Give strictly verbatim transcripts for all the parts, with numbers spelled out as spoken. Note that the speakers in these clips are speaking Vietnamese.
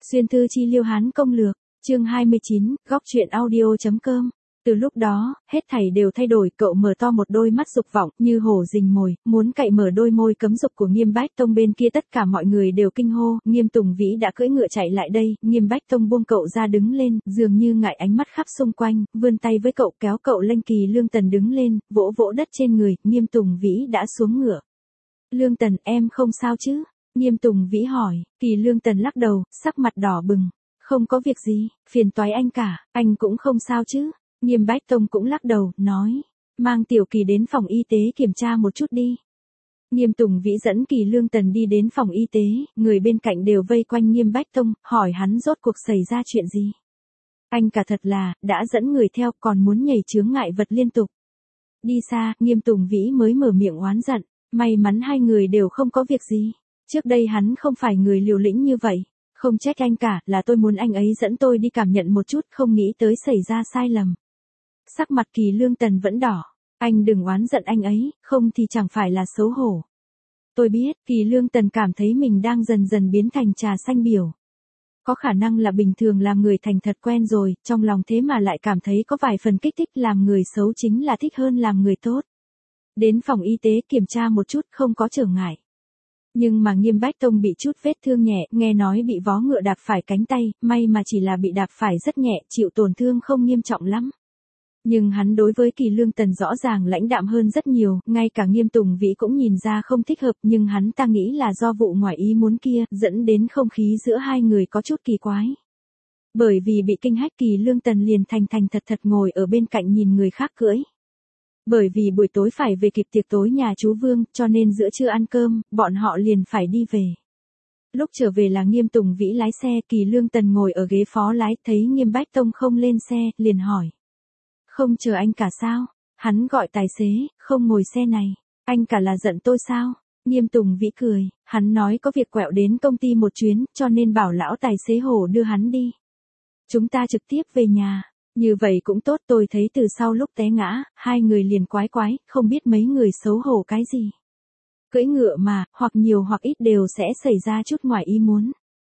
Xuyên thư chi liêu hán công lược, chương hai mươi chín, góc truyện audio chấm com. Từ lúc đó, hết thảy đều thay đổi, cậu mở to một đôi mắt dục vọng, như hổ rình mồi, muốn cậy mở đôi môi cấm dục của Nghiêm Bách Tông. Bên kia tất cả mọi người đều kinh hô, Nghiêm Tùng Vĩ đã cưỡi ngựa chạy lại đây. Nghiêm Bách Tông buông cậu ra đứng lên, dường như ngại ánh mắt khắp xung quanh, vươn tay với cậu kéo cậu lên. Kỳ Lương Tần đứng lên, vỗ vỗ đất trên người, Nghiêm Tùng Vĩ đã xuống ngựa. Lương Tần, em không sao chứ? Nghiêm Tùng Vĩ hỏi. Kỳ Lương Tần lắc đầu, sắc mặt đỏ bừng. Không có việc gì, phiền toái anh cả, anh cũng không sao chứ? Nghiêm Bách Tông cũng lắc đầu, nói, mang Tiểu Kỳ đến phòng y tế kiểm tra một chút đi. Nghiêm Tùng Vĩ dẫn Kỳ Lương Tần đi đến phòng y tế, người bên cạnh đều vây quanh Nghiêm Bách Tông, hỏi hắn rốt cuộc xảy ra chuyện gì. Anh cả thật là, đã dẫn người theo, còn muốn nhảy chướng ngại vật liên tục. Đi xa, Nghiêm Tùng Vĩ mới mở miệng oán giận, may mắn hai người đều không có việc gì. Trước đây hắn không phải người liều lĩnh như vậy. Không trách anh cả, là tôi muốn anh ấy dẫn tôi đi cảm nhận một chút, không nghĩ tới xảy ra sai lầm. Sắc mặt Kỳ Lương Tần vẫn đỏ. Anh đừng oán giận anh ấy, không thì chẳng phải là xấu hổ. Tôi biết, Kỳ Lương Tần cảm thấy mình đang dần dần biến thành trà xanh biểu. Có khả năng là bình thường làm người thành thật quen rồi, trong lòng thế mà lại cảm thấy có vài phần kích thích. Làm người xấu chính là thích hơn làm người tốt. Đến phòng y tế kiểm tra một chút không có trở ngại. Nhưng mà Nghiêm Bách Tông bị chút vết thương nhẹ, nghe nói bị vó ngựa đạp phải cánh tay, may mà chỉ là bị đạp phải rất nhẹ, chịu tổn thương không nghiêm trọng lắm. Nhưng hắn đối với Kỳ Lương Tần rõ ràng lãnh đạm hơn rất nhiều, ngay cả Nghiêm Tùng Vĩ cũng nhìn ra không thích hợp, nhưng hắn ta nghĩ là do vụ ngoài ý muốn kia, dẫn đến không khí giữa hai người có chút kỳ quái. Bởi vì bị kinh hách, Kỳ Lương Tần liền thành thành thật thật ngồi ở bên cạnh nhìn người khác cưỡi. Bởi vì buổi tối phải về kịp tiệc tối nhà chú Vương, cho nên giữa trưa ăn cơm, bọn họ liền phải đi về. Lúc trở về là Nghiêm Tùng Vĩ lái xe, Kỳ Lương Tần ngồi ở ghế phó lái, thấy Nghiêm Bách Tông không lên xe, liền hỏi. Không chờ anh cả sao? Hắn gọi tài xế, không ngồi xe này. Anh cả là giận tôi sao? Nghiêm Tùng Vĩ cười, hắn nói có việc quẹo đến công ty một chuyến, cho nên bảo lão tài xế Hồ đưa hắn đi. Chúng ta trực tiếp về nhà. Như vậy cũng tốt, tôi thấy từ sau lúc té ngã, hai người liền quái quái, không biết mấy người xấu hổ cái gì. Cưỡi ngựa mà, hoặc nhiều hoặc ít đều sẽ xảy ra chút ngoài ý muốn.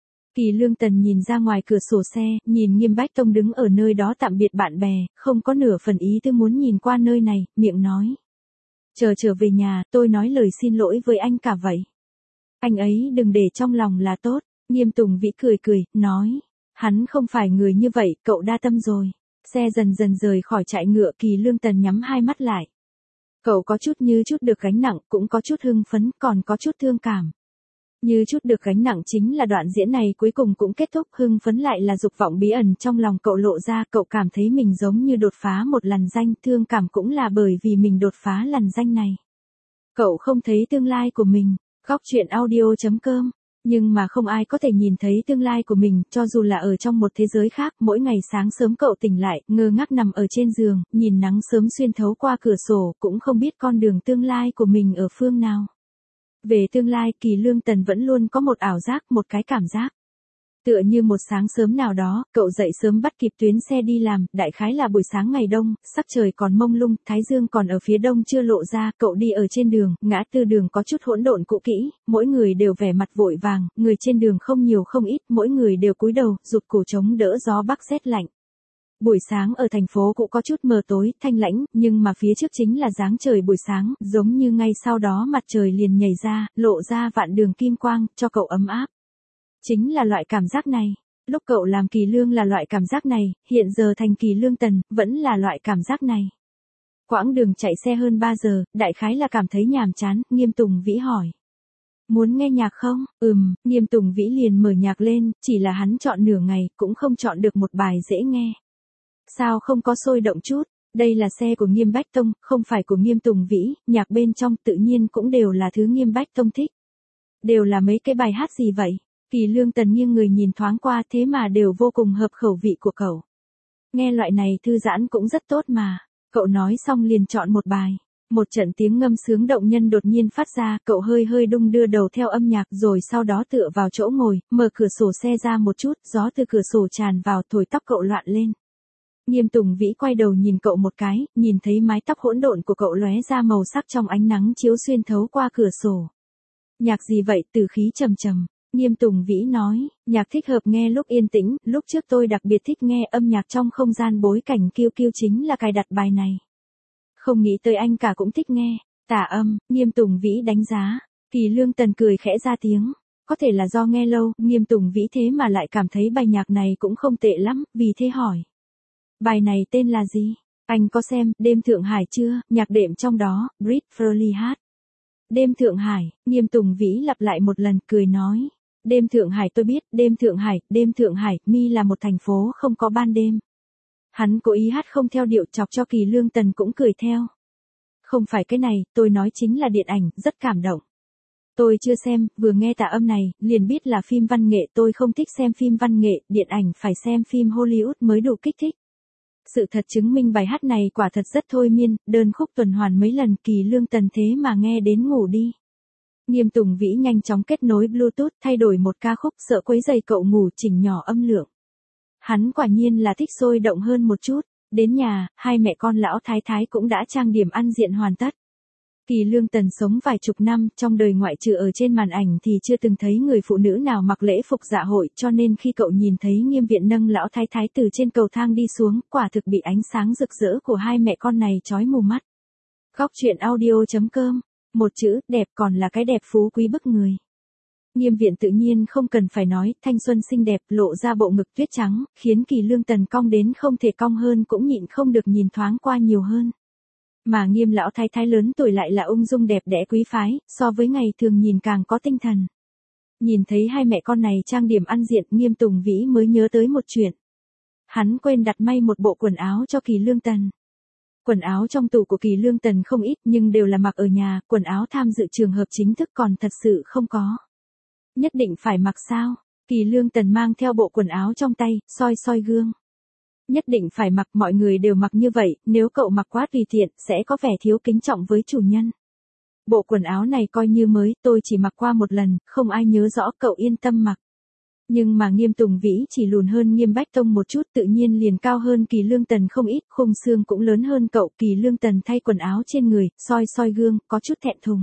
Kỳ Lương Tần nhìn ra ngoài cửa sổ xe, nhìn Nghiêm Bách Tông đứng ở nơi đó tạm biệt bạn bè, không có nửa phần ý tư muốn nhìn qua nơi này, miệng nói. Chờ trở về nhà, tôi nói lời xin lỗi với anh cả vậy. Anh ấy đừng để trong lòng là tốt. Nghiêm Tùng Vĩ cười cười, nói. Hắn không phải người như vậy, cậu đa tâm rồi. Xe dần dần rời khỏi trại ngựa, Kỳ Lương Tần nhắm hai mắt lại. Cậu có chút như chút được gánh nặng, cũng có chút hưng phấn, còn có chút thương cảm. Như chút được gánh nặng chính là đoạn diễn này cuối cùng cũng kết thúc, hưng phấn lại là dục vọng bí ẩn trong lòng cậu lộ ra, cậu cảm thấy mình giống như đột phá một lằn ranh, thương cảm cũng là bởi vì mình đột phá lằn ranh này. Cậu không thấy tương lai của mình, góc truyện audio chấm com. Nhưng mà không ai có thể nhìn thấy tương lai của mình, cho dù là ở trong một thế giới khác. Mỗi ngày sáng sớm cậu tỉnh lại, ngơ ngác nằm ở trên giường, nhìn nắng sớm xuyên thấu qua cửa sổ, cũng không biết con đường tương lai của mình ở phương nào. Về tương lai, Kỳ Lương Tần vẫn luôn có một ảo giác, một cái cảm giác. Tựa như một sáng sớm nào đó, cậu dậy sớm bắt kịp tuyến xe đi làm, đại khái là buổi sáng ngày đông, sắc trời còn mông lung, thái dương còn ở phía đông chưa lộ ra, cậu đi ở trên đường, ngã tư đường có chút hỗn độn cũ kỹ, mỗi người đều vẻ mặt vội vàng, người trên đường không nhiều không ít, mỗi người đều cúi đầu, rụt cổ chống đỡ gió bắc rét lạnh. Buổi sáng ở thành phố cũng có chút mờ tối, thanh lãnh, nhưng mà phía trước chính là dáng trời buổi sáng, giống như ngay sau đó mặt trời liền nhảy ra, lộ ra vạn đường kim quang, cho cậu ấm áp. Chính là loại cảm giác này, lúc cậu làm Kỳ Lương là loại cảm giác này, hiện giờ thành Kỳ Lương Tần, vẫn là loại cảm giác này. Quãng đường chạy xe hơn ba giờ, đại khái là cảm thấy nhàm chán, Nghiêm Tùng Vĩ hỏi. Muốn nghe nhạc không? Ừm, Nghiêm Tùng Vĩ liền mở nhạc lên, chỉ là hắn chọn nửa ngày, cũng không chọn được một bài dễ nghe. Sao không có sôi động chút? Đây là xe của Nghiêm Bách Tông, không phải của Nghiêm Tùng Vĩ, nhạc bên trong tự nhiên cũng đều là thứ Nghiêm Bách Tông thích. Đều là mấy cái bài hát gì vậy? Kỳ Lương Tần nghiêng người nhìn thoáng qua, thế mà đều vô cùng hợp khẩu vị của cậu. Nghe loại này thư giãn cũng rất tốt mà. Cậu nói xong liền chọn một bài. Một trận tiếng ngâm sướng động nhân đột nhiên phát ra, cậu hơi hơi đung đưa đầu theo âm nhạc rồi sau đó tựa vào chỗ ngồi, mở cửa sổ xe ra một chút, gió từ cửa sổ tràn vào thổi tóc cậu loạn lên. Nghiêm Tùng Vĩ quay đầu nhìn cậu một cái, nhìn thấy mái tóc hỗn độn của cậu lóe ra màu sắc trong ánh nắng chiếu xuyên thấu qua cửa sổ. Nhạc gì vậy? Từ khí trầm trầm. Nghiêm Tùng Vĩ nói, nhạc thích hợp nghe lúc yên tĩnh, lúc trước tôi đặc biệt thích nghe âm nhạc trong không gian bối cảnh kiêu kiêu chính là cài đặt bài này. Không nghĩ tới anh cả cũng thích nghe. Tả âm, Nghiêm Tùng Vĩ đánh giá. Kỳ Lương Tần cười khẽ ra tiếng. Có thể là do nghe lâu, Nghiêm Tùng Vĩ thế mà lại cảm thấy bài nhạc này cũng không tệ lắm, vì thế hỏi. Bài này tên là gì? Anh có xem Đêm Thượng Hải chưa? Nhạc đệm trong đó, Britt Furley hát. Đêm Thượng Hải, Nghiêm Tùng Vĩ lặp lại một lần, cười nói. Đêm Thượng Hải tôi biết, Đêm Thượng Hải, Đêm Thượng Hải, mi là một thành phố không có ban đêm. Hắn cố ý hát không theo điệu chọc cho Kỳ Lương Tần cũng cười theo. Không phải cái này, tôi nói chính là điện ảnh, rất cảm động. Tôi chưa xem, vừa nghe tả âm này, liền biết là phim văn nghệ, tôi không thích xem phim văn nghệ, điện ảnh phải xem phim Hollywood mới đủ kích thích. Sự thật chứng minh bài hát này quả thật rất thôi miên, đơn khúc tuần hoàn mấy lần, Kỳ Lương Tần thế mà nghe đến ngủ đi. Nghiêm Tùng Vĩ nhanh chóng kết nối Bluetooth, thay đổi một ca khúc, sợ quấy rầy cậu ngủ, chỉnh nhỏ âm lượng. Hắn quả nhiên là thích sôi động hơn một chút. Đến nhà, hai mẹ con lão thái thái cũng đã trang điểm ăn diện hoàn tất. Kỳ Lương Tần sống vài chục năm, trong đời ngoại trừ ở trên màn ảnh thì chưa từng thấy người phụ nữ nào mặc lễ phục dạ hội, cho nên khi cậu nhìn thấy Nghiêm Viện nâng lão thái thái từ trên cầu thang đi xuống, quả thực bị ánh sáng rực rỡ của hai mẹ con này chói mù mắt. Góc truyện audio chấm com, một chữ, đẹp, còn là cái đẹp phú quý bức người. Nghiêm Viện tự nhiên không cần phải nói, thanh xuân xinh đẹp, lộ ra bộ ngực tuyết trắng, khiến Kỳ Lương Tần cong đến không thể cong hơn cũng nhịn không được nhìn thoáng qua nhiều hơn. Mà Nghiêm lão thái thái lớn tuổi lại là ung dung đẹp đẽ quý phái, so với ngày thường nhìn càng có tinh thần. Nhìn thấy hai mẹ con này trang điểm ăn diện, Nghiêm Tùng Vĩ mới nhớ tới một chuyện. Hắn quên đặt may một bộ quần áo cho Kỳ Lương Tần. Quần áo trong tủ của Kỳ Lương Tần không ít nhưng đều là mặc ở nhà, quần áo tham dự trường hợp chính thức còn thật sự không có. Nhất định phải mặc sao? Kỳ Lương Tần mang theo bộ quần áo trong tay, soi soi gương. Nhất định phải mặc, mọi người đều mặc như vậy, nếu cậu mặc quá tùy tiện, sẽ có vẻ thiếu kính trọng với chủ nhân. Bộ quần áo này coi như mới, tôi chỉ mặc qua một lần, không ai nhớ rõ, cậu yên tâm mặc. Nhưng mà Nghiêm Tùng Vĩ chỉ lùn hơn Nghiêm Bách Tông một chút, tự nhiên liền cao hơn Kỳ Lương Tần không ít, khung xương cũng lớn hơn cậu. Kỳ Lương Tần thay quần áo trên người, soi soi gương, có chút thẹn thùng.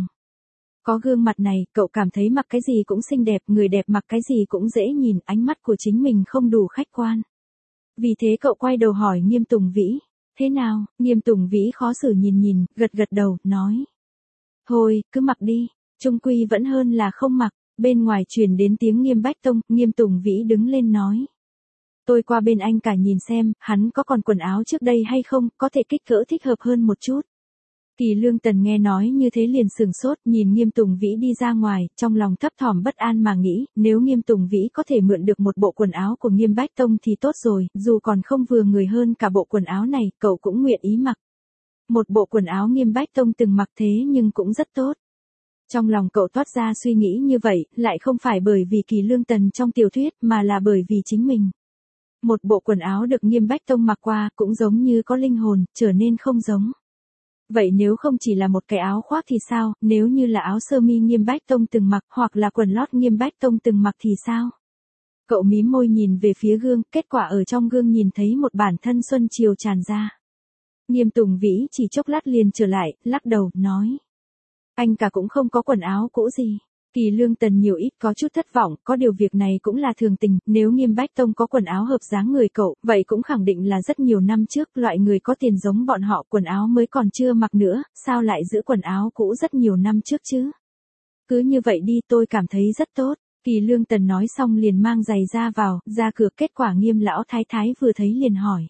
Có gương mặt này, cậu cảm thấy mặc cái gì cũng xinh đẹp, người đẹp mặc cái gì cũng dễ nhìn, ánh mắt của chính mình không đủ khách quan. Vì thế cậu quay đầu hỏi Nghiêm Tùng Vĩ, thế nào? Nghiêm Tùng Vĩ khó xử nhìn nhìn, gật gật đầu, nói. Thôi, cứ mặc đi, chung quy vẫn hơn là không mặc. Bên ngoài truyền đến tiếng Nghiêm Bách Tông, Nghiêm Tùng Vĩ đứng lên nói. Tôi qua bên anh cả nhìn xem, hắn có còn quần áo trước đây hay không, có thể kích cỡ thích hợp hơn một chút. Kỳ Lương Tần nghe nói như thế liền sừng sốt, nhìn Nghiêm Tùng Vĩ đi ra ngoài, trong lòng thấp thỏm bất an mà nghĩ, nếu Nghiêm Tùng Vĩ có thể mượn được một bộ quần áo của Nghiêm Bách Tông thì tốt rồi, dù còn không vừa người hơn cả bộ quần áo này, cậu cũng nguyện ý mặc. Một bộ quần áo Nghiêm Bách Tông từng mặc thế nhưng cũng rất tốt. Trong lòng cậu toát ra suy nghĩ như vậy, lại không phải bởi vì Kỳ Lương Tần trong tiểu thuyết mà là bởi vì chính mình. Một bộ quần áo được Nghiêm Bách Tông mặc qua cũng giống như có linh hồn, trở nên không giống. Vậy nếu không chỉ là một cái áo khoác thì sao, nếu như là áo sơ mi Nghiêm Bách Tông từng mặc hoặc là quần lót Nghiêm Bách Tông từng mặc thì sao? Cậu mím môi nhìn về phía gương, kết quả ở trong gương nhìn thấy một bản thân xuân chiều tràn ra. Nghiêm Tùng Vĩ chỉ chốc lát liền trở lại, lắc đầu, nói. Anh cả cũng không có quần áo cũ gì. Kỳ Lương Tần nhiều ít có chút thất vọng, có điều việc này cũng là thường tình, nếu Nghiêm Bách Tông có quần áo hợp dáng người cậu, vậy cũng khẳng định là rất nhiều năm trước, loại người có tiền giống bọn họ quần áo mới còn chưa mặc nữa, sao lại giữ quần áo cũ rất nhiều năm trước chứ? Cứ như vậy đi, tôi cảm thấy rất tốt. Kỳ Lương Tần nói xong liền mang giày ra vào, ra cửa, kết quả Nghiêm lão thái thái vừa thấy liền hỏi.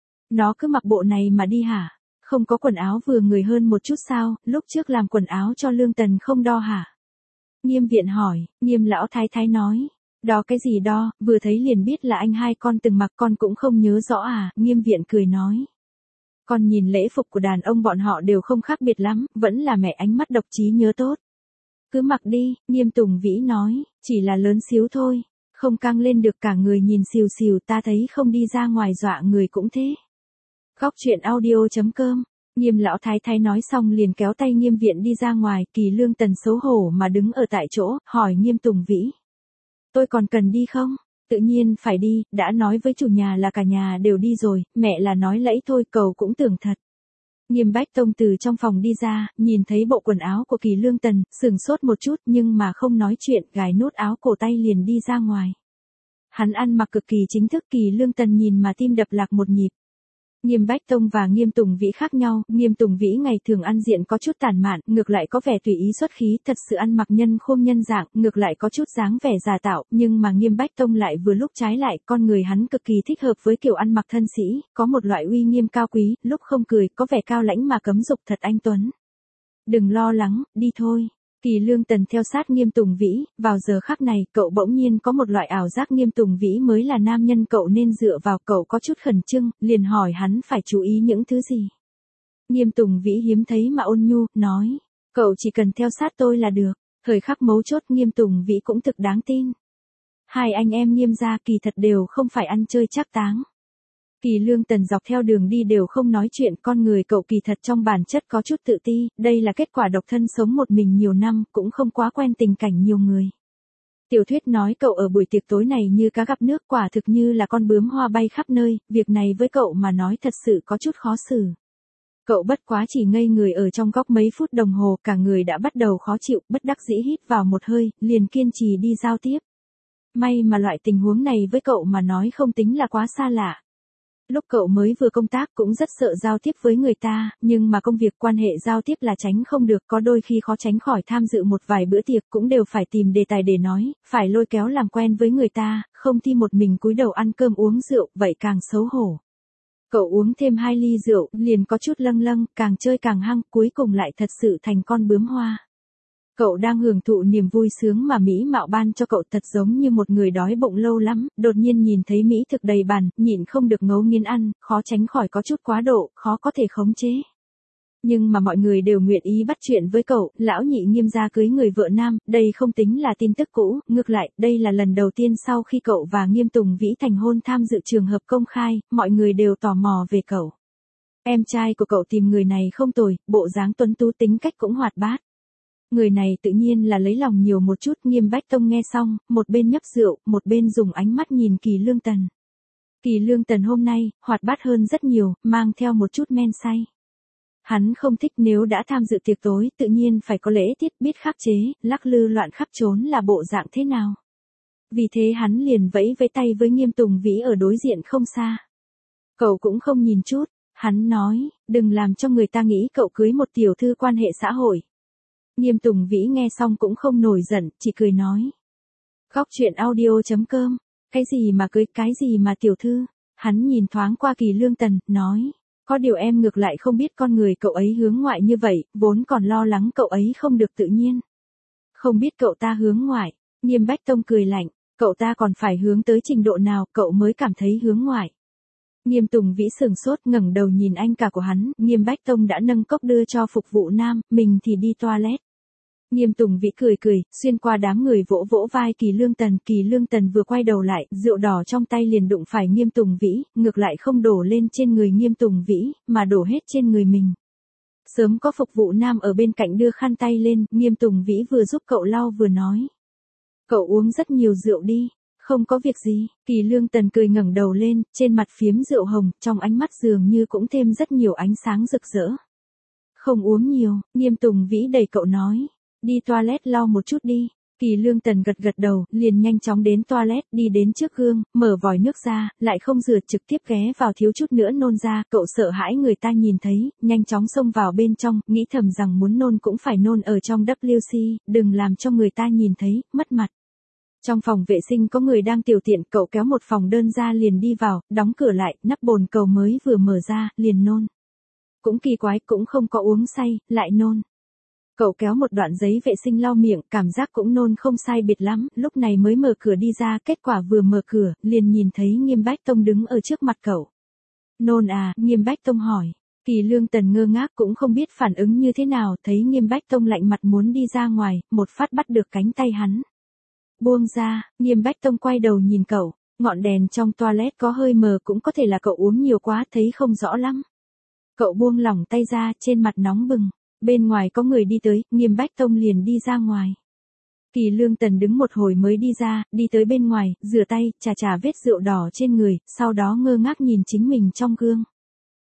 Nó cứ mặc bộ này mà đi hả? Không có quần áo vừa người hơn một chút sao, lúc trước làm quần áo cho Lương Tần không đo hả? Nghiêm Viện hỏi, Nghiêm lão thái thái nói, đo cái gì đo, vừa thấy liền biết là anh hai con từng mặc, con cũng không nhớ rõ à, Nghiêm Viện cười nói. Con nhìn lễ phục của đàn ông bọn họ đều không khác biệt lắm, vẫn là mẹ ánh mắt độc trí nhớ tốt. Cứ mặc đi, Nghiêm Tùng Vĩ nói, chỉ là lớn xíu thôi, không căng lên được cả người nhìn xìu xìu, ta thấy không đi ra ngoài dọa người cũng thế. Góc truyện audio chấm com. Nghiêm lão thái thái nói xong liền kéo tay Nghiêm Viện đi ra ngoài, Kỳ Lương Tần xấu hổ mà đứng ở tại chỗ, hỏi Nghiêm Tùng Vĩ. Tôi còn cần đi không? Tự nhiên phải đi, đã nói với chủ nhà là cả nhà đều đi rồi, mẹ là nói lẫy thôi, cầu cũng tưởng thật. Nghiêm Bách Tông từ trong phòng đi ra, nhìn thấy bộ quần áo của Kỳ Lương Tần, sừng sốt một chút nhưng mà không nói chuyện, gài nút áo cổ tay liền đi ra ngoài. Hắn ăn mặc cực kỳ chính thức, Kỳ Lương Tần nhìn mà tim đập lạc một nhịp. Nghiêm Bách Tông và Nghiêm Tùng Vĩ khác nhau, Nghiêm Tùng Vĩ ngày thường ăn diện có chút tản mạn, ngược lại có vẻ tùy ý xuất khí, thật sự ăn mặc nhân khôn nhân dạng, ngược lại có chút dáng vẻ giả tạo, nhưng mà Nghiêm Bách Tông lại vừa lúc trái lại, con người hắn cực kỳ thích hợp với kiểu ăn mặc thân sĩ, có một loại uy nghiêm cao quý, lúc không cười, có vẻ cao lãnh mà cấm dục, thật anh tuấn. Đừng lo lắng, đi thôi. Kỳ Lương Tần theo sát Nghiêm Tùng Vĩ, vào giờ khắc này, cậu bỗng nhiên có một loại ảo giác Nghiêm Tùng Vĩ mới là nam nhân cậu nên dựa vào, cậu có chút khẩn trương, liền hỏi hắn phải chú ý những thứ gì. Nghiêm Tùng Vĩ hiếm thấy mà ôn nhu, nói, cậu chỉ cần theo sát tôi là được. Thời khắc mấu chốt Nghiêm Tùng Vĩ cũng thực đáng tin. Hai anh em Nghiêm gia kỳ thật đều không phải ăn chơi trác táng. Kỳ Lương Tần dọc theo đường đi đều không nói chuyện, con người cậu kỳ thật trong bản chất có chút tự ti, đây là kết quả độc thân sống một mình nhiều năm, cũng không quá quen tình cảnh nhiều người. Tiểu thuyết nói cậu ở buổi tiệc tối này như cá gặp nước, quả thực như là con bướm hoa bay khắp nơi, việc này với cậu mà nói thật sự có chút khó xử. Cậu bất quá chỉ ngây người ở trong góc mấy phút đồng hồ, cả người đã bắt đầu khó chịu, bất đắc dĩ hít vào một hơi, liền kiên trì đi giao tiếp. May mà loại tình huống này với cậu mà nói không tính là quá xa lạ. Lúc cậu mới vừa công tác cũng rất sợ giao tiếp với người ta, nhưng mà công việc quan hệ giao tiếp là tránh không được, có đôi khi khó tránh khỏi tham dự một vài bữa tiệc cũng đều phải tìm đề tài để nói, phải lôi kéo làm quen với người ta, không thi một mình cúi đầu ăn cơm uống rượu, vậy càng xấu hổ. Cậu uống thêm hai ly rượu, liền có chút lâng lâng, càng chơi càng hăng, cuối cùng lại thật sự thành con bướm hoa. Cậu đang hưởng thụ niềm vui sướng mà mỹ mạo ban cho cậu, thật giống như một người đói bụng lâu lắm, đột nhiên nhìn thấy mỹ thực đầy bàn, nhịn không được ngấu nghiến ăn, khó tránh khỏi có chút quá độ, khó có thể khống chế. Nhưng mà mọi người đều nguyện ý bắt chuyện với cậu, lão nhị Nghiêm gia cưới người vợ nam, đây không tính là tin tức cũ, ngược lại, đây là lần đầu tiên sau khi cậu và Nghiêm Tùng Vĩ thành hôn tham dự trường hợp công khai, mọi người đều tò mò về cậu. Em trai của cậu tìm người này không tồi, bộ dáng tuấn tú, tính cách cũng hoạt bát. Người này tự nhiên là lấy lòng nhiều một chút. Nghiêm Bách Tông nghe xong, một bên nhấp rượu, một bên dùng ánh mắt nhìn Kỳ Lương Tần. Kỳ Lương Tần hôm nay, hoạt bát hơn rất nhiều, mang theo một chút men say. Hắn không thích, nếu đã tham dự tiệc tối, tự nhiên phải có lễ tiết, biết khắc chế, lắc lư loạn khắp trốn là bộ dạng thế nào. Vì thế hắn liền vẫy vẫy tay với Nghiêm Tùng Vĩ ở đối diện không xa. Cậu cũng không nhìn chút, hắn nói, đừng làm cho người ta nghĩ cậu cưới một tiểu thư quan hệ xã hội. Nghiêm Tùng Vĩ nghe xong cũng không nổi giận, chỉ cười nói. Góc chuyện audio chấm com, cái gì mà cưới, cái gì mà tiểu thư. Hắn nhìn thoáng qua Kỳ Lương Tần, nói. Có điều em ngược lại không biết con người cậu ấy hướng ngoại như vậy, vốn còn lo lắng cậu ấy không được tự nhiên. Không biết cậu ta hướng ngoại. Nghiêm Bách Tông cười lạnh, cậu ta còn phải hướng tới trình độ nào cậu mới cảm thấy hướng ngoại. Nghiêm Tùng Vĩ sừng sốt, ngẩng đầu nhìn anh cả của hắn, Nghiêm Bách Tông đã nâng cốc đưa cho phục vụ nam, mình thì đi toilet. Nghiêm Tùng Vĩ cười cười, xuyên qua đám người vỗ vỗ vai Kỳ Lương Tần, Kỳ Lương Tần vừa quay đầu lại, rượu đỏ trong tay liền đụng phải Nghiêm Tùng Vĩ, ngược lại không đổ lên trên người Nghiêm Tùng Vĩ, mà đổ hết trên người mình. Sớm có phục vụ nam ở bên cạnh đưa khăn tay lên, Nghiêm Tùng Vĩ vừa giúp cậu lau vừa nói. Cậu uống rất nhiều rượu đi. Không có việc gì. Kỳ Lương Tần cười ngẩng đầu lên, trên mặt phiếm rượu hồng, trong ánh mắt dường như cũng thêm rất nhiều ánh sáng rực rỡ. Không uống nhiều, Nghiêm Tùng Vĩ đẩy cậu nói. Đi toilet lau một chút đi. Kỳ Lương Tần gật gật đầu, liền nhanh chóng đến toilet, đi đến trước gương, mở vòi nước ra, lại không rửa, trực tiếp ghé vào thiếu chút nữa nôn ra, cậu sợ hãi người ta nhìn thấy, nhanh chóng xông vào bên trong, nghĩ thầm rằng muốn nôn cũng phải nôn ở trong vê kép xê, đừng làm cho người ta nhìn thấy, mất mặt. Trong phòng vệ sinh có người đang tiểu tiện, cậu kéo một phòng đơn ra liền đi vào, đóng cửa lại, nắp bồn cầu mới vừa mở ra, liền nôn. Cũng kỳ quái, cũng không có uống say, lại nôn. Cậu kéo một đoạn giấy vệ sinh lau miệng, cảm giác cũng nôn không sai biệt lắm, lúc này mới mở cửa đi ra, kết quả vừa mở cửa, liền nhìn thấy Nghiêm Bách Tông đứng ở trước mặt cậu. Nôn à, Nghiêm Bách Tông hỏi. Kỳ Lương Tần ngơ ngác cũng không biết phản ứng như thế nào, thấy Nghiêm Bách Tông lạnh mặt muốn đi ra ngoài, một phát bắt được cánh tay hắn. Buông ra, Nghiêm Bách Tông quay đầu nhìn cậu, ngọn đèn trong toilet có hơi mờ, cũng có thể là cậu uống nhiều quá, thấy không rõ lắm. Cậu buông lỏng tay ra, trên mặt nóng bừng, bên ngoài có người đi tới, Nghiêm Bách Tông liền đi ra ngoài. Kỳ Lương Tần đứng một hồi mới đi ra, đi tới bên ngoài, rửa tay, chà chà vết rượu đỏ trên người, sau đó ngơ ngác nhìn chính mình trong gương.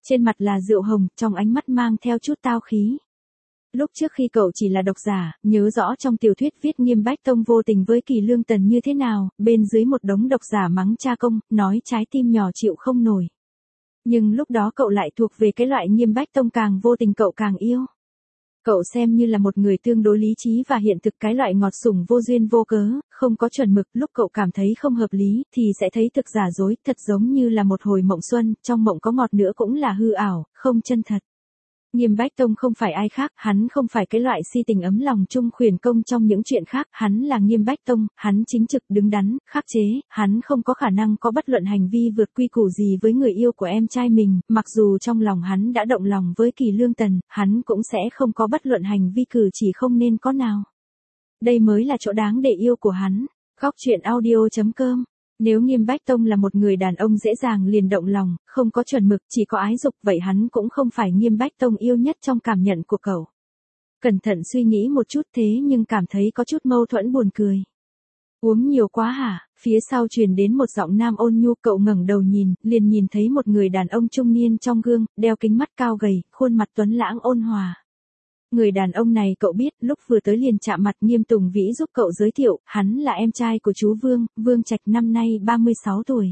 Trên mặt là rượu hồng, trong ánh mắt mang theo chút tao khí. Lúc trước khi cậu chỉ là độc giả, nhớ rõ trong tiểu thuyết viết Nghiêm Bách Tông vô tình với Kỳ Lương Tần như thế nào, bên dưới một đống độc giả mắng cha công, nói trái tim nhỏ chịu không nổi. Nhưng lúc đó cậu lại thuộc về cái loại Nghiêm Bách Tông càng vô tình cậu càng yêu. Cậu xem như là một người tương đối lý trí và hiện thực, cái loại ngọt sủng vô duyên vô cớ, không có chuẩn mực, lúc cậu cảm thấy không hợp lý thì sẽ thấy thực giả dối, thật giống như là một hồi mộng xuân, trong mộng có ngọt nữa cũng là hư ảo, không chân thật. Nghiêm Bách Tông không phải ai khác, hắn không phải cái loại si tình ấm lòng chung khuyền công trong những chuyện khác, hắn là Nghiêm Bách Tông, hắn chính trực đứng đắn, khắc chế, hắn không có khả năng có bất luận hành vi vượt quy củ gì với người yêu của em trai mình, mặc dù trong lòng hắn đã động lòng với Kỳ Lương Tần, hắn cũng sẽ không có bất luận hành vi cử chỉ không nên có nào. Đây mới là chỗ đáng để yêu của hắn. Góc truyện audio chấm com. Nếu Nghiêm Bách Tông là một người đàn ông dễ dàng liền động lòng, không có chuẩn mực, chỉ có ái dục, vậy hắn cũng không phải Nghiêm Bách Tông yêu nhất trong cảm nhận của cậu. Cẩn thận suy nghĩ một chút thế nhưng cảm thấy có chút mâu thuẫn buồn cười. Uống nhiều quá hả? Phía sau truyền đến một giọng nam ôn nhu, cậu ngẩng đầu nhìn, liền nhìn thấy một người đàn ông trung niên trong gương, đeo kính mắt cao gầy, khuôn mặt tuấn lãng ôn hòa. Người đàn ông này cậu biết, lúc vừa tới liền chạm mặt. Nghiêm Tùng Vĩ giúp cậu giới thiệu, hắn là em trai của chú Vương, Vương Trạch, năm nay ba mươi sáu tuổi.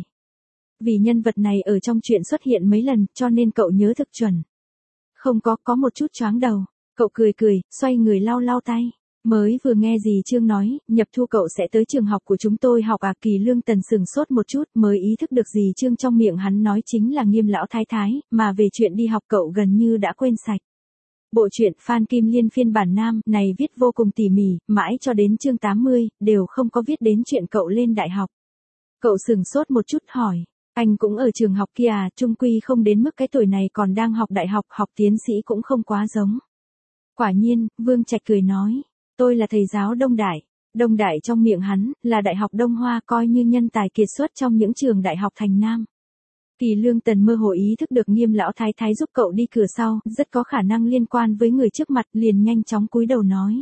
Vì nhân vật này ở trong chuyện xuất hiện mấy lần, cho nên cậu nhớ thực chuẩn. Không có, có một chút choáng đầu. Cậu cười cười, xoay người lau lau tay. Mới vừa nghe dì Trương nói, nhập thu cậu sẽ tới trường học của chúng tôi học à? Kỳ Lương Tần sừng sốt một chút, mới ý thức được dì Trương trong miệng hắn nói chính là Nghiêm lão thái thái, mà về chuyện đi học cậu gần như đã quên sạch. Bộ truyện Phan Kim Liên phiên bản nam này viết vô cùng tỉ mỉ, mãi cho đến chương tám mươi, đều không có viết đến chuyện cậu lên đại học. Cậu sừng sốt một chút hỏi, anh cũng ở trường học kia à? Trung quy không đến mức cái tuổi này còn đang học đại học, học tiến sĩ cũng không quá giống. Quả nhiên, Vương Trạch cười nói, tôi là thầy giáo Đông Đại. Đông Đại trong miệng hắn, là Đại học Đông Hoa, coi như nhân tài kiệt xuất trong những trường đại học thành Nam. Kỳ Lương Tần mơ hồ ý thức được Nghiêm lão thái thái giúp cậu đi cửa sau, rất có khả năng liên quan với người trước mặt, liền nhanh chóng cúi đầu nói.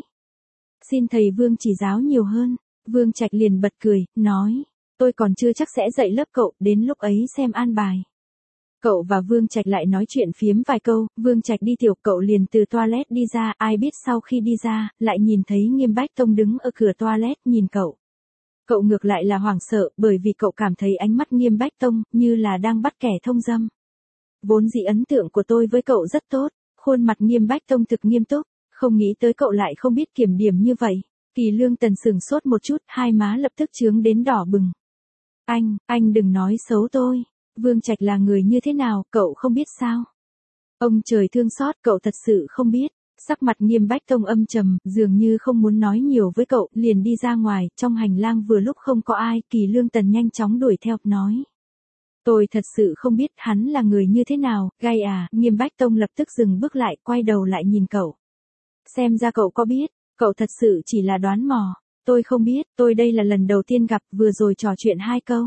Xin thầy Vương chỉ giáo nhiều hơn. Vương Trạch liền bật cười, nói, tôi còn chưa chắc sẽ dạy lớp cậu, đến lúc ấy xem an bài. Cậu và Vương Trạch lại nói chuyện phiếm vài câu, Vương Trạch đi tiểu, cậu liền từ toilet đi ra, ai biết sau khi đi ra, lại nhìn thấy Nghiêm Bách Tông đứng ở cửa toilet nhìn cậu. Cậu ngược lại là hoảng sợ, bởi vì cậu cảm thấy ánh mắt Nghiêm Bách Tông, như là đang bắt kẻ thông dâm. Vốn dĩ ấn tượng của tôi với cậu rất tốt, khuôn mặt Nghiêm Bách Tông thực nghiêm túc, không nghĩ tới cậu lại không biết kiểm điểm như vậy. Kỳ Lương Tần sừng sốt một chút, hai má lập tức chướng đến đỏ bừng. Anh, anh đừng nói xấu tôi. Vương Trạch là người như thế nào, cậu không biết sao? Ông trời thương xót, cậu thật sự không biết. Sắc mặt Nghiêm Bách Tông âm trầm, dường như không muốn nói nhiều với cậu, liền đi ra ngoài, trong hành lang vừa lúc không có ai, Kỳ Lương Tần nhanh chóng đuổi theo, nói. Tôi thật sự không biết hắn là người như thế nào, gay à? Nghiêm Bách Tông lập tức dừng bước lại, quay đầu lại nhìn cậu. Xem ra cậu có biết, cậu thật sự chỉ là đoán mò. Tôi không biết, tôi đây là lần đầu tiên gặp, vừa rồi trò chuyện hai câu.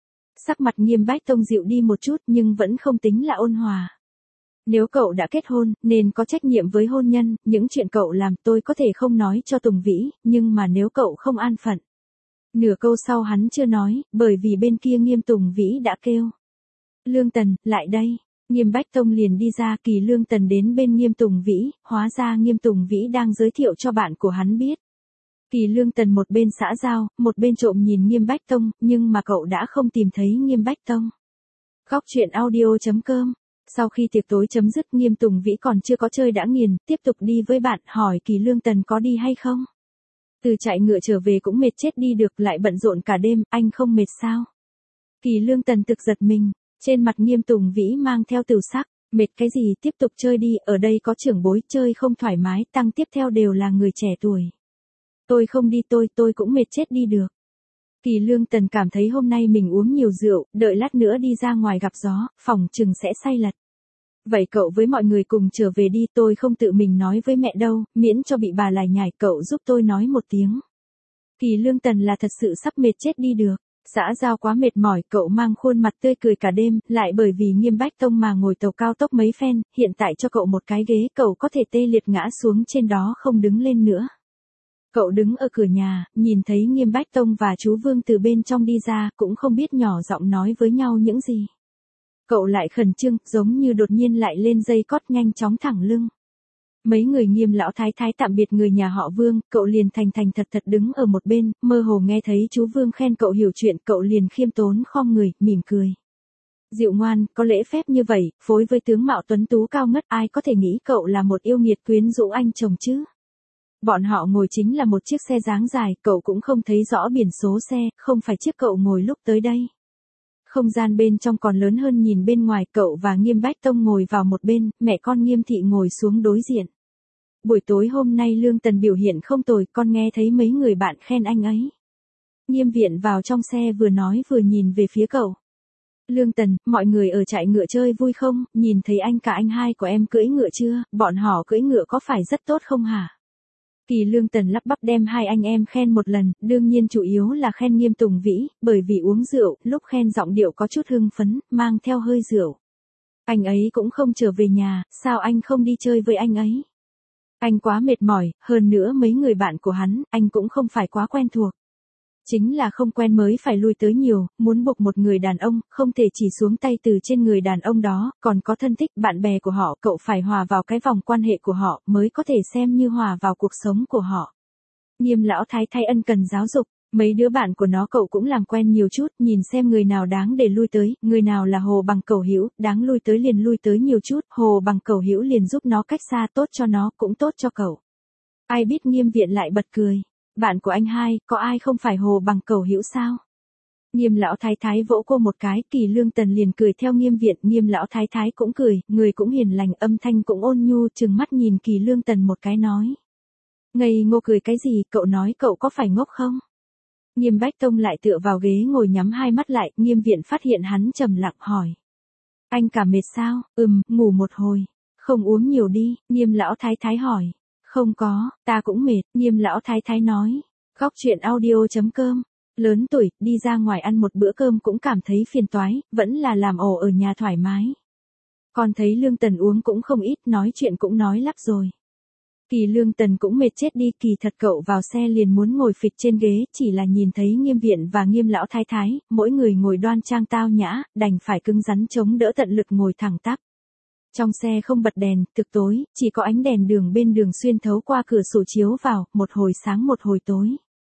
Sắc mặt Nghiêm Bách Tông dịu đi một chút nhưng vẫn không tính là ôn hòa. Nếu cậu đã kết hôn, nên có trách nhiệm với hôn nhân, những chuyện cậu làm tôi có thể không nói cho Tùng Vĩ, nhưng mà nếu cậu không an phận. Nửa câu sau hắn chưa nói, bởi vì bên kia Nghiêm Tùng Vĩ đã kêu. Lương Tần, lại đây. Nghiêm Bách Tông liền đi ra, Kỳ Lương Tần đến bên Nghiêm Tùng Vĩ, hóa ra Nghiêm Tùng Vĩ đang giới thiệu cho bạn của hắn biết. Kỳ Lương Tần một bên xã giao, một bên trộm nhìn Nghiêm Bách Tông, nhưng mà cậu đã không tìm thấy Nghiêm Bách Tông. Góc truyện audio chấm com. Sau khi tiệc tối chấm dứt, Nghiêm Tùng Vĩ còn chưa có chơi đã nghiền, tiếp tục đi với bạn, hỏi Kỳ Lương Tần có đi hay không. Từ chạy ngựa trở về cũng mệt chết đi được, lại bận rộn cả đêm, anh không mệt sao? Kỳ Lương Tần thực giật mình, trên mặt Nghiêm Tùng Vĩ mang theo tửu sắc, mệt cái gì, tiếp tục chơi đi, ở đây có trưởng bối, chơi không thoải mái, tăng tiếp theo đều là người trẻ tuổi. Tôi không đi, tôi, tôi cũng mệt chết đi được. Kỳ Lương Tần cảm thấy hôm nay mình uống nhiều rượu, đợi lát nữa đi ra ngoài gặp gió, phòng chừng sẽ say lật. Vậy cậu với mọi người cùng trở về đi, tôi không tự mình nói với mẹ đâu, miễn cho bị bà lải nhải, cậu giúp tôi nói một tiếng. Kỳ Lương Tần là thật sự sắp mệt chết đi được. Xã giao quá mệt mỏi, cậu mang khuôn mặt tươi cười cả đêm, lại bởi vì Nghiêm Bách Tông mà ngồi tàu cao tốc mấy phen, hiện tại cho cậu một cái ghế, cậu có thể tê liệt ngã xuống trên đó không đứng lên nữa. Cậu đứng ở cửa nhà, nhìn thấy Nghiêm Bách Tông và chú Vương từ bên trong đi ra, cũng không biết nhỏ giọng nói với nhau những gì. Cậu lại khẩn trương, giống như đột nhiên lại lên dây cót nhanh chóng thẳng lưng. Mấy người Nghiêm lão thái thái tạm biệt người nhà họ Vương, cậu liền thành thành thật thật đứng ở một bên, mơ hồ nghe thấy chú Vương khen cậu hiểu chuyện, cậu liền khiêm tốn khom người, mỉm cười. Dịu ngoan, có lễ phép như vậy, phối với tướng mạo tuấn tú cao ngất, ai có thể nghĩ cậu là một yêu nghiệt quyến rũ anh chồng chứ? Bọn họ ngồi chính là một chiếc xe dáng dài, cậu cũng không thấy rõ biển số xe, không phải chiếc cậu ngồi lúc tới đây. Không gian bên trong còn lớn hơn nhìn bên ngoài, cậu và Nghiêm Bách Tông ngồi vào một bên, mẹ con Nghiêm Thị ngồi xuống đối diện. Buổi tối hôm nay Lương Tần biểu hiện không tồi, con nghe thấy mấy người bạn khen anh ấy. Nghiêm Viện vào trong xe vừa nói vừa nhìn về phía cậu. Lương Tần, mọi người ở trại ngựa chơi vui không, nhìn thấy anh cả anh hai của em cưỡi ngựa chưa, bọn họ cưỡi ngựa có phải rất tốt không hả? Kỳ Lương Tần lắp bắp đem hai anh em khen một lần, đương nhiên chủ yếu là khen Nghiêm Tùng Vĩ, bởi vì uống rượu, lúc khen giọng điệu có chút hưng phấn, mang theo hơi rượu. Anh ấy cũng không trở về nhà, sao anh không đi chơi với anh ấy? Anh quá mệt mỏi, hơn nữa mấy người bạn của hắn, anh cũng không phải quá quen thuộc. Chính là không quen mới phải lui tới nhiều, muốn buộc một người đàn ông, không thể chỉ xuống tay từ trên người đàn ông đó, còn có thân thích, bạn bè của họ, cậu phải hòa vào cái vòng quan hệ của họ, mới có thể xem như hòa vào cuộc sống của họ. Nghiêm lão thái thái ân cần giáo dục, mấy đứa bạn của nó cậu cũng làm quen nhiều chút, nhìn xem người nào đáng để lui tới, người nào là Hồ Bằng Cẩu Hữu, đáng lui tới liền lui tới nhiều chút, Hồ Bằng Cẩu Hữu liền giúp nó cách xa, tốt cho nó, cũng tốt cho cậu. Ai biết Nghiêm Viện lại bật cười. Bạn của anh hai, có ai không phải Hồ Bằng Cẩu Hữu sao? Nghiêm lão thái thái vỗ cô một cái, Kỳ Lương Tần liền cười theo Nghiêm Viện, Nghiêm lão thái thái cũng cười, người cũng hiền lành, âm thanh cũng ôn nhu, trừng mắt nhìn Kỳ Lương Tần một cái nói. Ngây ngô cười cái gì, cậu nói cậu có phải ngốc không? Nghiêm Bách Tông lại tựa vào ghế ngồi nhắm hai mắt lại, Nghiêm Viện phát hiện hắn trầm lặng hỏi. Anh cả mệt sao? Ừm, ngủ một hồi. Không uống nhiều đi, Nghiêm lão thái thái hỏi. Không có, ta cũng mệt, Nghiêm lão thái thái nói. Góc chuyện audio chấm com. Lớn tuổi, đi ra ngoài ăn một bữa cơm cũng cảm thấy phiền toái, vẫn là làm ổ ở nhà thoải mái. Còn thấy Lương Tần uống cũng không ít, nói chuyện cũng nói lắp rồi. Kỳ Lương Tần cũng mệt chết đi, kỳ thật cậu vào xe liền muốn ngồi phịch trên ghế, chỉ là nhìn thấy Nghiêm Viện và Nghiêm lão thái thái, mỗi người ngồi đoan trang tao nhã, đành phải cứng rắn chống đỡ tận lực ngồi thẳng tắp. Trong xe không bật đèn, thực tối, chỉ có ánh đèn đường bên đường xuyên thấu qua cửa sổ chiếu vào, một hồi sáng một hồi tối.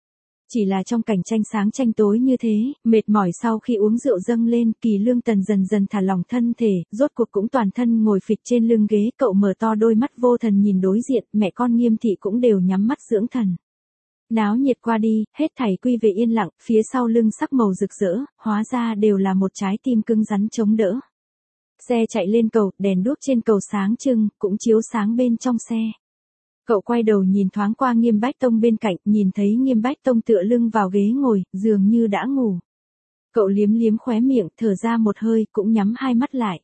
Chỉ là trong cảnh tranh sáng tranh tối như thế, mệt mỏi sau khi uống rượu dâng lên, Kỳ Lương Tần dần dần thả lỏng thân thể, rốt cuộc cũng toàn thân ngồi phịch trên lưng ghế, cậu mở to đôi mắt vô thần nhìn đối diện, mẹ con Nghiêm Thị cũng đều nhắm mắt dưỡng thần. Náo nhiệt qua đi, hết thảy quy về yên lặng, phía sau lưng sắc màu rực rỡ, hóa ra đều là một trái tim cứng rắn chống đỡ. Xe chạy lên cầu, đèn đuốc trên cầu sáng trưng, cũng chiếu sáng bên trong xe. Cậu quay đầu nhìn thoáng qua Nghiêm Bách Tông bên cạnh, nhìn thấy Nghiêm Bách Tông tựa lưng vào ghế ngồi, dường như đã ngủ. Cậu liếm liếm khóe miệng, thở ra một hơi, cũng nhắm hai mắt lại.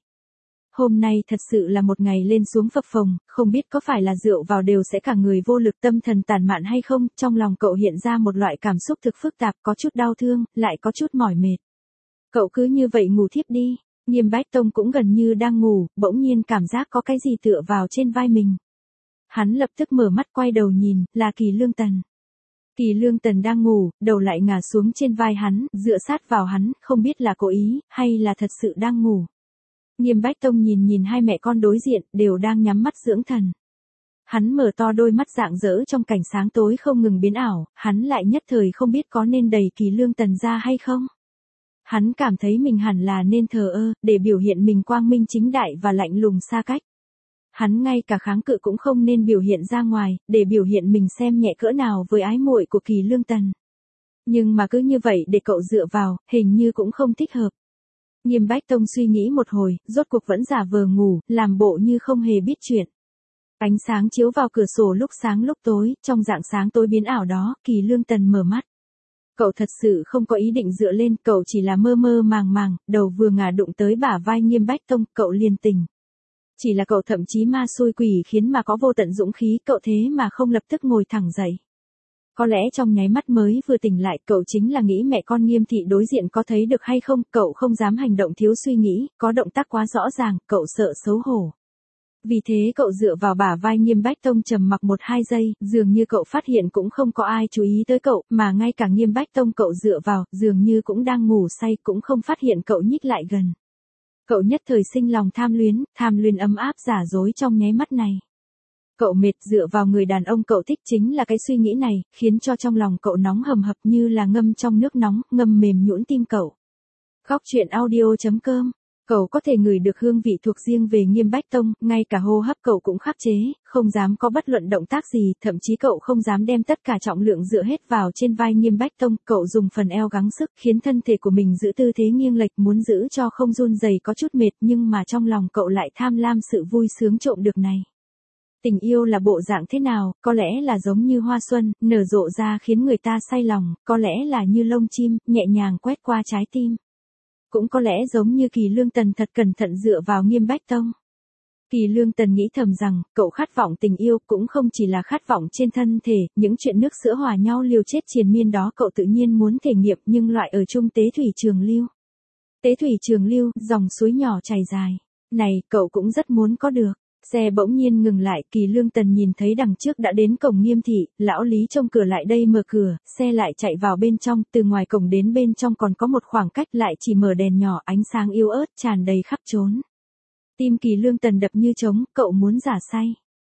Hôm nay thật sự là một ngày lên xuống phập phồng, không biết có phải là rượu vào đều sẽ cả người vô lực tâm thần tàn mạn hay không, trong lòng cậu hiện ra một loại cảm xúc thực phức tạp, có chút đau thương, lại có chút mỏi mệt. Cậu cứ như vậy ngủ thiếp đi. Nghiêm Bách Tông cũng gần như đang ngủ, bỗng nhiên cảm giác có cái gì tựa vào trên vai mình. Hắn lập tức mở mắt quay đầu nhìn, là Kỳ Lương Tần. Kỳ Lương Tần đang ngủ, đầu lại ngả xuống trên vai hắn, dựa sát vào hắn, không biết là cố ý, hay là thật sự đang ngủ. Nghiêm Bách Tông nhìn nhìn hai mẹ con đối diện, đều đang nhắm mắt dưỡng thần. Hắn mở to đôi mắt rạng rỡ trong cảnh sáng tối không ngừng biến ảo, hắn lại nhất thời không biết có nên đẩy Kỳ Lương Tần ra hay không. Hắn cảm thấy mình hẳn là nên thờ ơ, để biểu hiện mình quang minh chính đại và lạnh lùng xa cách. Hắn ngay cả kháng cự cũng không nên biểu hiện ra ngoài, để biểu hiện mình xem nhẹ cỡ nào với ái muội của Kỳ Lương Tần. Nhưng mà cứ như vậy để cậu dựa vào, hình như cũng không thích hợp. Nghiêm Bách Tông suy nghĩ một hồi, rốt cuộc vẫn giả vờ ngủ, làm bộ như không hề biết chuyện. Ánh sáng chiếu vào cửa sổ lúc sáng lúc tối, trong dạng sáng tối biến ảo đó, Kỳ Lương Tần mở mắt. Cậu thật sự không có ý định dựa lên, cậu chỉ là mơ mơ màng màng, đầu vừa ngả đụng tới bả vai Nghiêm Bách Tông, cậu liền tỉnh. Chỉ là cậu thậm chí ma xui quỷ khiến mà có vô tận dũng khí, cậu thế mà không lập tức ngồi thẳng dậy. Có lẽ trong nháy mắt mới vừa tỉnh lại, cậu chính là nghĩ mẹ con Nghiêm Thị đối diện có thấy được hay không, cậu không dám hành động thiếu suy nghĩ, có động tác quá rõ ràng, cậu sợ xấu hổ. Vì thế cậu dựa vào bả vai Nghiêm Bách Tông trầm mặc một hai giây, dường như cậu phát hiện cũng không có ai chú ý tới cậu, mà ngay cả Nghiêm Bách Tông cậu dựa vào, dường như cũng đang ngủ say, cũng không phát hiện cậu nhích lại gần. Cậu nhất thời sinh lòng tham luyến, tham luyến ấm áp giả dối trong nháy mắt này. Cậu mệt dựa vào người đàn ông cậu thích chính là cái suy nghĩ này, khiến cho trong lòng cậu nóng hầm hập như là ngâm trong nước nóng, ngâm mềm nhũn tim cậu. Góc truyện audio.com. Cậu có thể ngửi được hương vị thuộc riêng về Nghiêm Bách Tông, ngay cả hô hấp cậu cũng khắc chế, không dám có bất luận động tác gì, thậm chí cậu không dám đem tất cả trọng lượng dựa hết vào trên vai Nghiêm Bách Tông, cậu dùng phần eo gắng sức khiến thân thể của mình giữ tư thế nghiêng lệch muốn giữ cho không run rẩy có chút mệt nhưng mà trong lòng cậu lại tham lam sự vui sướng trộm được này. Tình yêu là bộ dạng thế nào, có lẽ là giống như hoa xuân, nở rộ ra khiến người ta say lòng, có lẽ là như lông chim, nhẹ nhàng quét qua trái tim. Cũng có lẽ giống như Kỳ Lương Tần thật cẩn thận dựa vào Nghiêm Bách Tông. Kỳ Lương Tần nghĩ thầm rằng, cậu khát vọng tình yêu cũng không chỉ là khát vọng trên thân thể, những chuyện nước sữa hòa nhau liều chết triền miên đó cậu tự nhiên muốn thể nghiệm nhưng loại ở chung Tế Thủy Trường Lưu. Tế Thủy Trường Lưu, dòng suối nhỏ chảy dài. Này, cậu cũng rất muốn có được. Xe bỗng nhiên ngừng lại, Kỳ Lương Tần nhìn thấy đằng trước đã đến cổng Nghiêm thị, lão Lý trông cửa lại đây mở cửa, xe lại chạy vào bên trong, từ ngoài cổng đến bên trong còn có một khoảng cách lại chỉ mở đèn nhỏ, ánh sáng yếu ớt tràn đầy khắp trốn. Tim Kỳ Lương Tần đập như trống, cậu muốn giả say.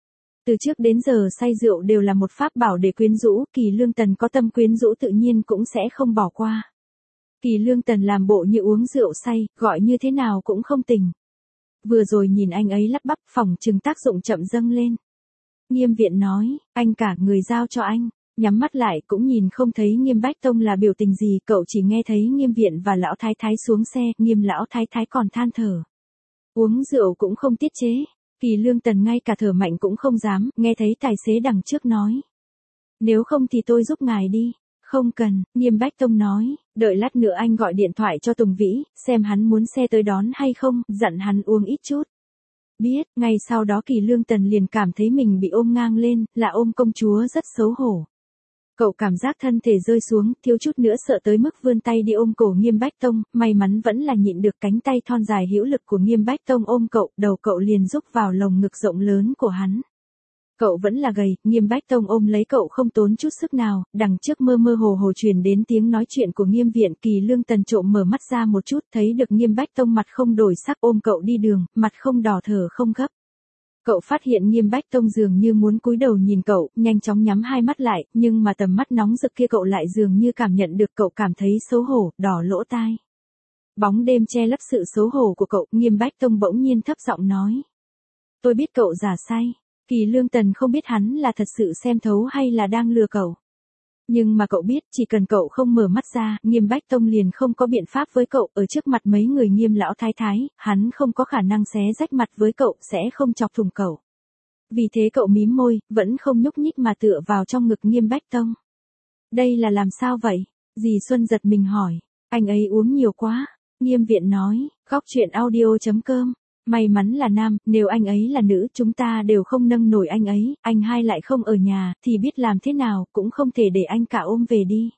Từ trước đến giờ say rượu đều là một pháp bảo để quyến rũ, Kỳ Lương Tần có tâm quyến rũ tự nhiên cũng sẽ không bỏ qua. Kỳ Lương Tần làm bộ như uống rượu say, gọi như thế nào cũng không tỉnh. Vừa rồi nhìn anh ấy lắp bắp phỏng chừng tác dụng chậm dâng lên. Nghiêm Viện nói, anh cả người giao cho anh, nhắm mắt lại cũng nhìn không thấy Nghiêm Bách Tông là biểu tình gì, cậu chỉ nghe thấy Nghiêm Viện và lão thái thái xuống xe, Nghiêm lão thái thái còn than thở. Uống rượu cũng không tiết chế, Kỳ Lương Tần ngay cả thở mạnh cũng không dám, nghe thấy tài xế đằng trước nói. Nếu không thì tôi giúp ngài đi. Không cần, Nghiêm Bách Tông nói, đợi lát nữa anh gọi điện thoại cho Tùng Vĩ, xem hắn muốn xe tới đón hay không, dặn hắn uống ít chút. Biết, ngay sau đó Kỳ Lương Tần liền cảm thấy mình bị ôm ngang lên, là ôm công chúa rất xấu hổ. Cậu cảm giác thân thể rơi xuống, thiếu chút nữa sợ tới mức vươn tay đi ôm cổ Nghiêm Bách Tông, may mắn vẫn là nhịn được cánh tay thon dài hữu lực của Nghiêm Bách Tông ôm cậu, đầu cậu liền rúc vào lồng ngực rộng lớn của hắn. Cậu vẫn là gầy, Nghiêm Bách Tông ôm lấy cậu không tốn chút sức nào, đằng trước mơ mơ hồ hồ truyền đến tiếng nói chuyện của Nghiêm Viện. Kỳ Lương Tần trộm mở mắt ra một chút, thấy được Nghiêm Bách Tông mặt không đổi sắc ôm cậu đi đường, mặt không đỏ thở không gấp. Cậu phát hiện Nghiêm Bách Tông dường như muốn cúi đầu nhìn cậu, nhanh chóng nhắm hai mắt lại, nhưng mà tầm mắt nóng rực kia cậu lại dường như cảm nhận được, cậu cảm thấy xấu hổ, đỏ lỗ tai. Bóng đêm che lấp sự xấu hổ của cậu, Nghiêm Bách Tông bỗng nhiên thấp giọng nói. Tôi biết cậu giả say. Kỳ Lương Tần không biết hắn là thật sự xem thấu hay là đang lừa cậu. Nhưng mà cậu biết, chỉ cần cậu không mở mắt ra, Nghiêm Bách Tông liền không có biện pháp với cậu, ở trước mặt mấy người Nghiêm lão thái thái, hắn không có khả năng xé rách mặt với cậu, sẽ không chọc thủng cậu. Vì thế cậu mím môi, vẫn không nhúc nhích mà tựa vào trong ngực Nghiêm Bách Tông. Đây là làm sao vậy? Dì Xuân giật mình hỏi. Anh ấy uống nhiều quá. Nghiêm Viện nói, góc truyện audio.com. May mắn là nam, nếu anh ấy là nữ chúng ta đều không nâng nổi anh ấy, anh hai lại không ở nhà, thì biết làm thế nào, cũng không thể để anh cả ôm về đi.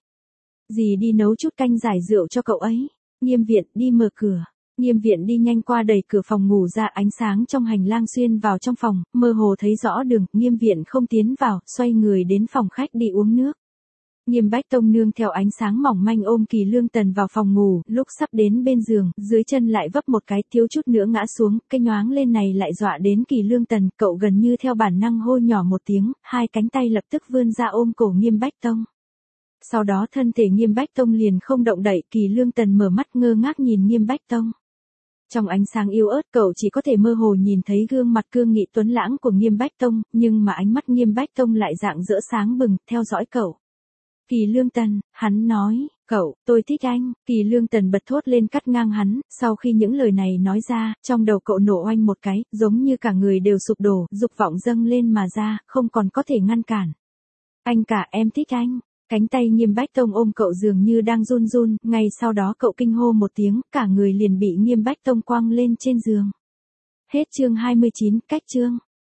Dì đi nấu chút canh giải rượu cho cậu ấy. Nghiêm Viện đi mở cửa. Nghiêm Viện đi nhanh qua đẩy cửa phòng ngủ ra, ánh sáng trong hành lang xuyên vào trong phòng, mơ hồ thấy rõ đường, Nghiêm Viện không tiến vào, xoay người đến phòng khách đi uống nước. Nghiêm Bách Tông nương theo ánh sáng mỏng manh ôm Kỳ Lương Tần vào phòng ngủ, lúc sắp đến bên giường, dưới chân lại vấp một cái, thiếu chút nữa ngã xuống, cái nhoáng lên này lại dọa đến Kỳ Lương Tần, cậu gần như theo bản năng hô nhỏ một tiếng, hai cánh tay lập tức vươn ra ôm cổ Nghiêm Bách Tông. Sau đó thân thể Nghiêm Bách Tông liền không động đậy, Kỳ Lương Tần mở mắt ngơ ngác nhìn Nghiêm Bách Tông. Trong ánh sáng yếu ớt cậu chỉ có thể mơ hồ nhìn thấy gương mặt cương nghị tuấn lãng của Nghiêm Bách Tông, nhưng mà ánh mắt Nghiêm Bách Tông lại rạng rỡ sáng bừng, theo dõi cậu. Kỳ Lương Tần, hắn nói, cậu, tôi thích anh. Kỳ Lương Tần bật thốt lên cắt ngang hắn, sau khi những lời này nói ra, trong đầu cậu nổ oanh một cái, giống như cả người đều sụp đổ, dục vọng dâng lên mà ra, không còn có thể ngăn cản. Anh cả, em thích anh. Cánh tay Nghiêm Bách Tông ôm cậu dường như đang run run, ngay sau đó cậu kinh hô một tiếng, cả người liền bị Nghiêm Bách Tông quăng lên trên giường. Hết chương hai mươi chín, cách chương.